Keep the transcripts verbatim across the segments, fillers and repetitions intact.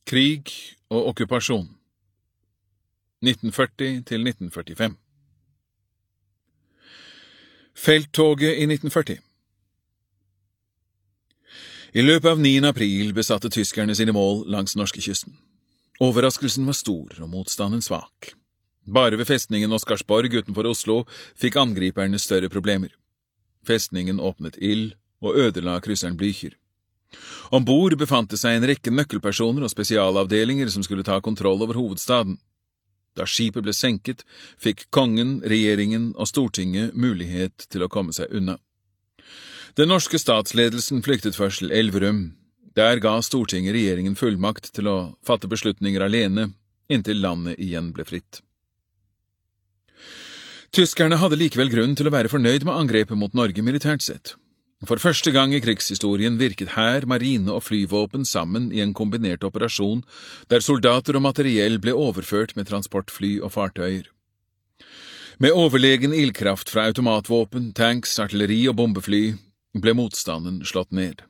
Krig og okkupasjon nitten førti til nitten førtifem. Felttoget i nitten førti. I løpet av niende april besatte tyskerne sine mål langs norskekysten. Overraskelsen var stor og motstanden svak. Bare ved festningen Oscarsborg utenfor Oslo fikk angriperne større problemer. Festningen åpnet ild og ødela krysseren Blücher. Ombord befant det seg en rekke nøkkelpersoner og spesialavdelinger som skulle ta kontroll over hovedstaden. Da skipet ble senket, fikk kongen, regjeringen og Stortinget mulighet til å komme seg unna. Den norske statsledelsen flyktet først til Elverum. Der ga Stortinget regjeringen fullmakt til å fatte beslutninger alene, inntil landet igjen ble fritt. Tyskerne hadde likevel grunn til å være fornøyd med angrepet mot Norge militært sett. For første gang i krigshistorien virket hær, marine og flyvåpen sammen i en kombinert operasjon, der soldater og materiell ble overført med transportfly og fartøyer. Med overlegen ildkraft fra automatvåpen, tanks, artilleri og bombefly ble motstanden slått ned.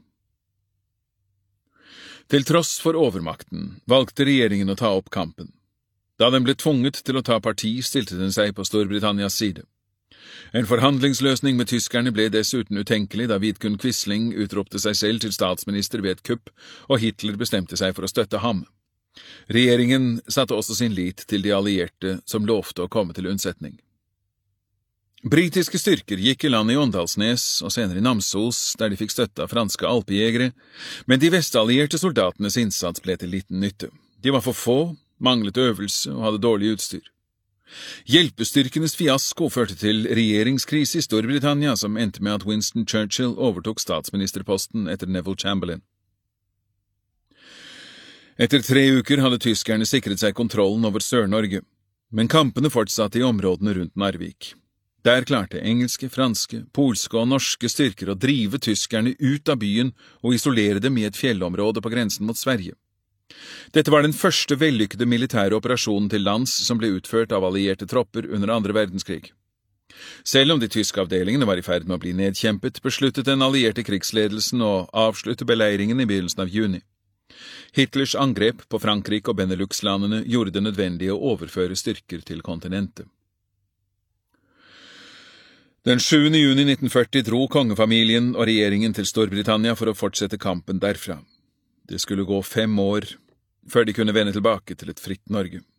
Til tross for overmakten valgte regjeringen å ta opp kampen. Da den ble tvunget til å ta parti, stilte den seg på Storbritannias side. En forhandlingsløsning med tyskerne ble dessuten utenkelig da Vidkun Quisling utropte seg selv til statsminister ved et kupp, og Hitler bestemte seg for å støtte ham. Regjeringen satte også sin lit til de allierte som lovte å komme til unnsetning. Britiske styrker gikk i land i Åndalsnes og senere i Namsos, der de fikk støtte av franske alpejegere, men de vestallierte soldatenes innsats ble til liten nytte. De var for få, manglet øvelse og hadde dårlig utstyr. Hjelpestyrkenes fiasko førte til regjeringskrise i Storbritannia, som endte med at Winston Churchill overtok statsministerposten etter Neville Chamberlain. Etter tre uker hadde tyskerne sikret seg kontrollen over Sør-Norge, men kampene fortsatte i områdene rundt Narvik. Der klarte engelske, franske, polske og norske styrker å drive tyskerne ut av byen og isolere dem i et fjellområde på grensen mot Sverige. Dette var den første vellykkede militære operasjonen til lands som ble utført av allierte tropper under andre verdenskrig. Selv om de tyske avdelingene var i ferd med å bli nedkjempet, besluttet den allierte krigsledelsen å avslutte beleiringen i begynnelsen av juni. Hitlers angrep på Frankrike og Benelux-landene gjorde det nødvendig å overføre styrker til kontinentet. Den sjuende juni nitten førti dro kongefamilien og regjeringen til Storbritannia for å fortsette kampen derfra. Det skulle gå fem år før de kunne vende tilbake til et fritt Norge.